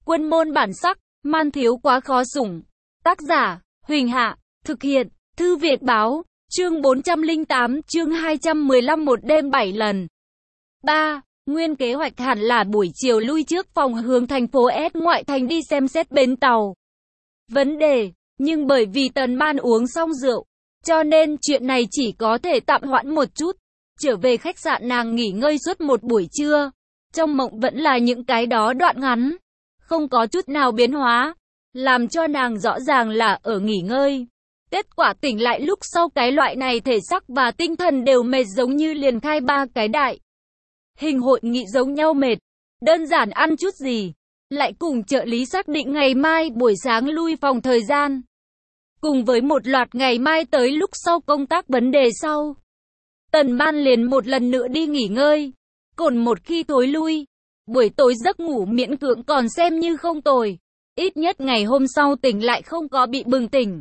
Quân môn bản sắc, man thiếu quá khó sủng. Tác giả, Huỳnh Hạ, thực hiện, Thư Việt Báo, chương 408, chương 215 một đêm 7 lần. 3. Nguyên kế hoạch hẳn là buổi chiều lui trước phòng hướng thành phố S ngoại thành đi xem xét bến tàu. Vấn đề, nhưng bởi vì Tần Ban uống xong rượu, cho nên chuyện này chỉ có thể tạm hoãn một chút. Trở về khách sạn nàng nghỉ ngơi suốt một buổi trưa. Trong mộng vẫn là những cái đó đoạn ngắn, không có chút nào biến hóa, làm cho nàng rõ ràng là ở nghỉ ngơi. Kết quả tỉnh lại lúc sau cái loại này thể xác và tinh thần đều mệt giống như liền khai ba cái đại hình hội nghị giống nhau mệt. Đơn giản ăn chút gì, lại cùng trợ lý xác định ngày mai buổi sáng lui phòng thời gian. Cùng với một loạt ngày mai tới lúc sau công tác vấn đề sau. Tần Ban liền một lần nữa đi nghỉ ngơi. Còn một khi thối lui, buổi tối giấc ngủ miễn cưỡng còn xem như không tồi. Ít nhất ngày hôm sau tỉnh lại không có bị bừng tỉnh.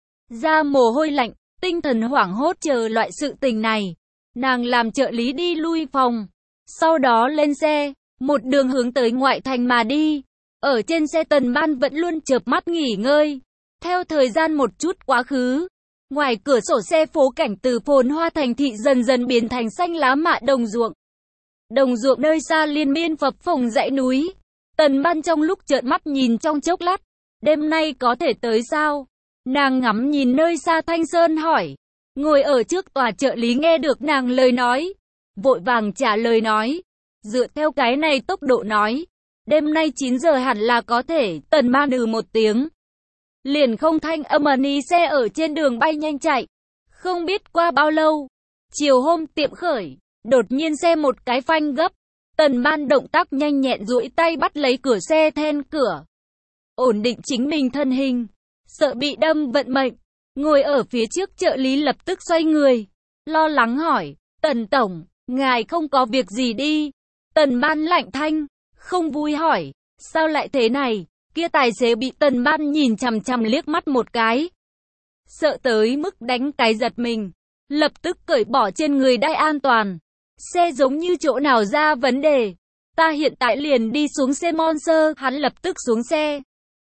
Ra mồ hôi lạnh, tinh thần hoảng hốt chờ loại sự tình này. Nàng làm trợ lý đi lui phòng. Sau đó lên xe, một đường hướng tới ngoại thành mà đi. Ở trên xe Tần Ban vẫn luôn chợp mắt nghỉ ngơi. Theo thời gian một chút quá khứ, ngoài cửa sổ xe phố cảnh từ phồn hoa thành thị dần dần biến thành xanh lá mạ đồng ruộng. Đồng ruộng nơi xa liên miên phập phồng dãy núi. Tần Ban trong lúc trợn mắt nhìn trong chốc lát, đêm nay có thể tới sao? Nàng ngắm nhìn nơi xa Thanh Sơn hỏi. Ngồi ở trước tòa trợ lý nghe được nàng lời nói, vội vàng trả lời nói. Dựa theo cái này tốc độ nói, đêm nay 9 giờ hẳn là có thể. Tần Ban một tiếng. Liền không thanh âm ầm xe ở trên đường bay nhanh chạy. Không biết qua bao lâu, chiều hôm tiệm khởi, đột nhiên xe một cái phanh gấp. Tần Ban động tác nhanh nhẹn duỗi tay bắt lấy cửa xe then cửa. Ổn định chính mình thân hình, sợ bị đâm vận mệnh. Ngồi ở phía trước trợ lý lập tức xoay người, lo lắng hỏi, Tần Tổng, ngài không có việc gì đi. Tần Ban lạnh thanh, không vui hỏi, sao lại thế này? Kia tài xế bị Tần Ban nhìn chằm chằm liếc mắt một cái. Sợ tới mức đánh cái giật mình, lập tức cởi bỏ trên người đai an toàn. Xe giống như chỗ nào ra vấn đề. Ta hiện tại liền đi xuống xe Monster. Hắn lập tức xuống xe,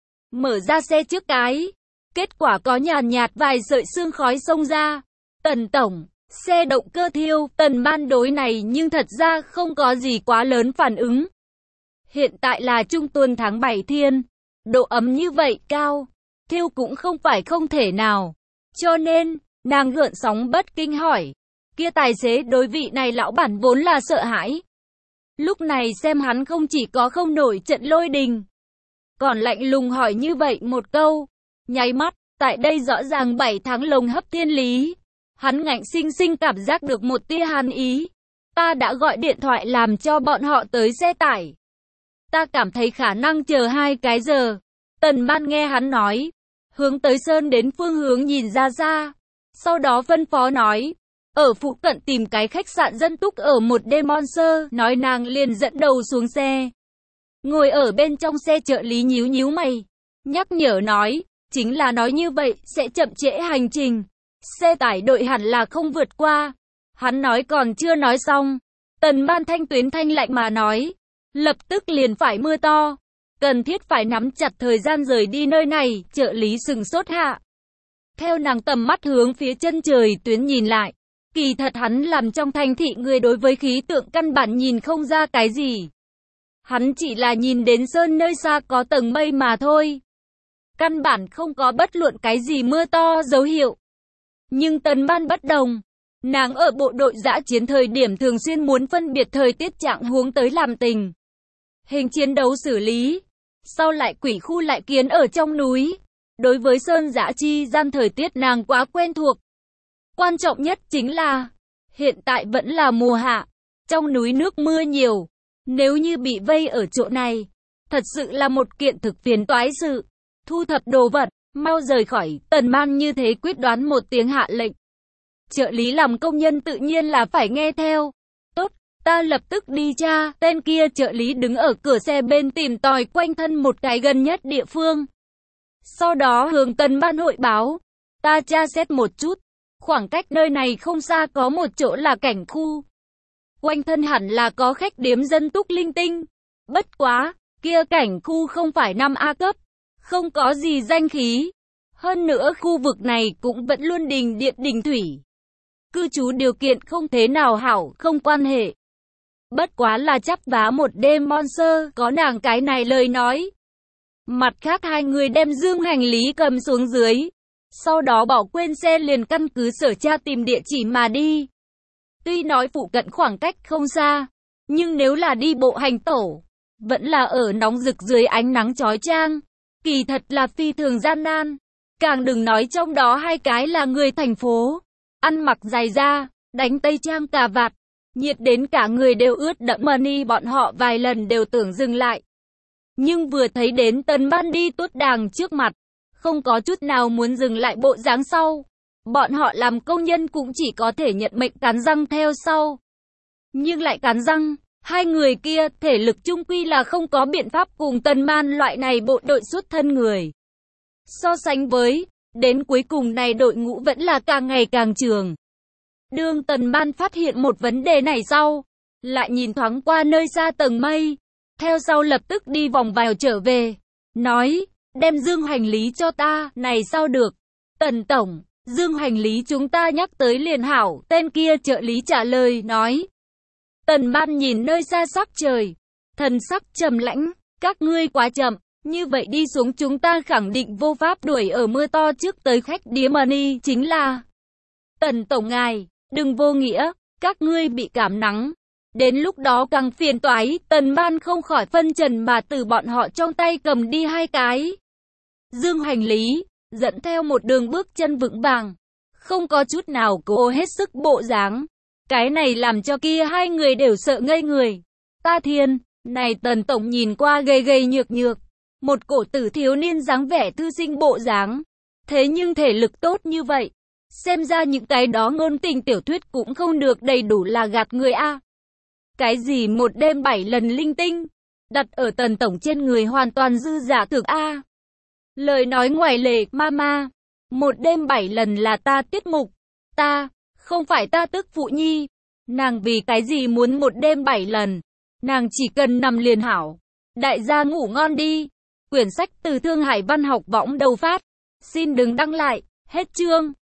mở ra xe trước cái. Kết quả có nhàn nhạt vài sợi sương khói xông ra. Tần Tổng, xe động cơ thiêu. Tần Ban đối này nhưng thật ra không có gì quá lớn phản ứng. Hiện tại là trung tuần tháng 7 thiên. Độ ấm như vậy cao, thiêu cũng không phải không thể nào. Cho nên, nàng gợn sóng bất kinh hỏi. Kia tài xế đối vị này lão bản vốn là sợ hãi. Lúc này xem hắn không chỉ có không nổi trận lôi đình, còn lạnh lùng hỏi như vậy một câu. Nháy mắt, tại đây rõ ràng 7 tháng lồng hấp thiên lý. Hắn ngạnh sinh sinh cảm giác được một tia hàn ý. Ta đã gọi điện thoại làm cho bọn họ tới xe tải. Ta cảm thấy khả năng chờ 2 cái giờ. Tần Ban nghe hắn nói, hướng tới sơn đến phương hướng nhìn ra xa. Sau đó phân phó nói, ở phụ cận tìm cái khách sạn dân túc ở một đêm Monster. Nói nàng liền dẫn đầu xuống xe. Ngồi ở bên trong xe trợ lý nhíu nhíu mày, nhắc nhở nói, chính là nói như vậy sẽ chậm trễ hành trình. Xe tải đội hẳn là không vượt qua. Hắn nói còn chưa nói xong, Tần Ban thanh tuyến thanh lạnh mà nói, lập tức liền phải mưa to. Cần thiết phải nắm chặt thời gian rời đi nơi này. Trợ lý sừng sốt hạ. Theo nàng tầm mắt hướng phía chân trời tuyến nhìn lại. Kỳ thật hắn làm trong thành thị người đối với khí tượng căn bản nhìn không ra cái gì. Hắn chỉ là nhìn đến sơn nơi xa có tầng mây mà thôi. Căn bản không có bất luận cái gì mưa to dấu hiệu. Nhưng Tần Ban bất đồng. Nàng ở bộ đội dã chiến thời điểm thường xuyên muốn phân biệt thời tiết trạng huống tới làm tình hình chiến đấu xử lý. Sau lại quỷ khu lại kiến ở trong núi. Đối với sơn dã chi gian thời tiết nàng quá quen thuộc. Quan trọng nhất chính là, hiện tại vẫn là mùa hạ. Trong núi nước mưa nhiều. Nếu như bị vây ở chỗ này, thật sự là một kiện thực phiền toái sự. Thu thập đồ vật, mau rời khỏi. Tần Ban như thế quyết đoán một tiếng hạ lệnh. Trợ lý làm công nhân tự nhiên là phải nghe theo. Tốt, ta lập tức đi tra. Tên kia trợ lý đứng ở cửa xe bên tìm tòi quanh thân một cái gần nhất địa phương. Sau đó hướng Tần Ban hội báo. Ta tra xét một chút. Khoảng cách nơi này không xa có một chỗ là cảnh khu. Quanh thân hẳn là có khách điếm dân túc linh tinh. Bất quá, kia cảnh khu không phải 5A cấp, không có gì danh khí. Hơn nữa khu vực này cũng vẫn luôn đình điện đình thủy. Cư trú điều kiện không thế nào hảo, không quan hệ. Bất quá là chắp vá một đêm Monster, có nàng cái này lời nói. Mặt khác hai người đem dương hành lý cầm xuống dưới. Sau đó bỏ quên xe liền căn cứ sở tra tìm địa chỉ mà đi. Tuy nói phụ cận khoảng cách không xa, nhưng nếu là đi bộ hành tẩu, vẫn là ở nóng rực dưới ánh nắng chói chang. Kỳ thật là phi thường gian nan. Càng đừng nói trong đó hai cái là người thành phố. Ăn mặc dài da, đánh tây trang cà vạt, nhiệt đến cả người đều ướt đẫm money, bọn họ vài lần đều tưởng dừng lại. Nhưng vừa thấy đến Tần Ban đi tuốt đàng trước mặt, không có chút nào muốn dừng lại bộ dáng sau. Bọn họ làm công nhân cũng chỉ có thể nhận mệnh cắn răng theo sau. Nhưng lại cắn răng, hai người kia thể lực chung quy là không có biện pháp cùng Tần Man loại này bộ đội xuất thân người. So sánh với, đến cuối cùng này đội ngũ vẫn là càng ngày càng trường. Đương Tần Man phát hiện một vấn đề này sau, lại nhìn thoáng qua nơi xa tầng mây, theo sau lập tức đi vòng vào trở về, nói, đem dương hành lý cho ta, này sao được, Tần Tổng, dương hành lý chúng ta nhắc tới liền hảo, tên kia trợ lý trả lời, nói. Tần Man nhìn nơi xa sắc trời, thần sắc trầm lãnh, các ngươi quá chậm, như vậy đi xuống chúng ta khẳng định vô pháp đuổi ở mưa to trước tới khách điếm money, chính là Tần Tổng ngài, đừng vô nghĩa, các ngươi bị cảm nắng. Đến lúc đó càng phiền toái, Tần Man không khỏi phân trần mà từ bọn họ trong tay cầm đi hai cái dương hành lý, dẫn theo một đường bước chân vững vàng, không có chút nào cố hết sức bộ dáng. Cái này làm cho kia hai người đều sợ ngây người. Ta thiên, này Tần Tổng nhìn qua gầy gầy nhược nhược, một cổ tử thiếu niên dáng vẻ thư sinh bộ dáng, thế nhưng thể lực tốt như vậy. Xem ra những cái đó ngôn tình tiểu thuyết cũng không được đầy đủ là gạt người a. Cái gì một đêm 7 lần linh tinh, đặt ở Tần Tổng trên người hoàn toàn dư giả thực a. Lời nói ngoài lề, mama, một đêm 7 lần là ta tiết mục, ta, không phải ta tức phụ nhi. Nàng vì cái gì muốn một đêm 7 lần, nàng chỉ cần nằm liền hảo. Đại gia ngủ ngon đi. Quyển sách từ Thương Hải Văn học võng đầu phát. Xin đừng đăng lại, hết chương.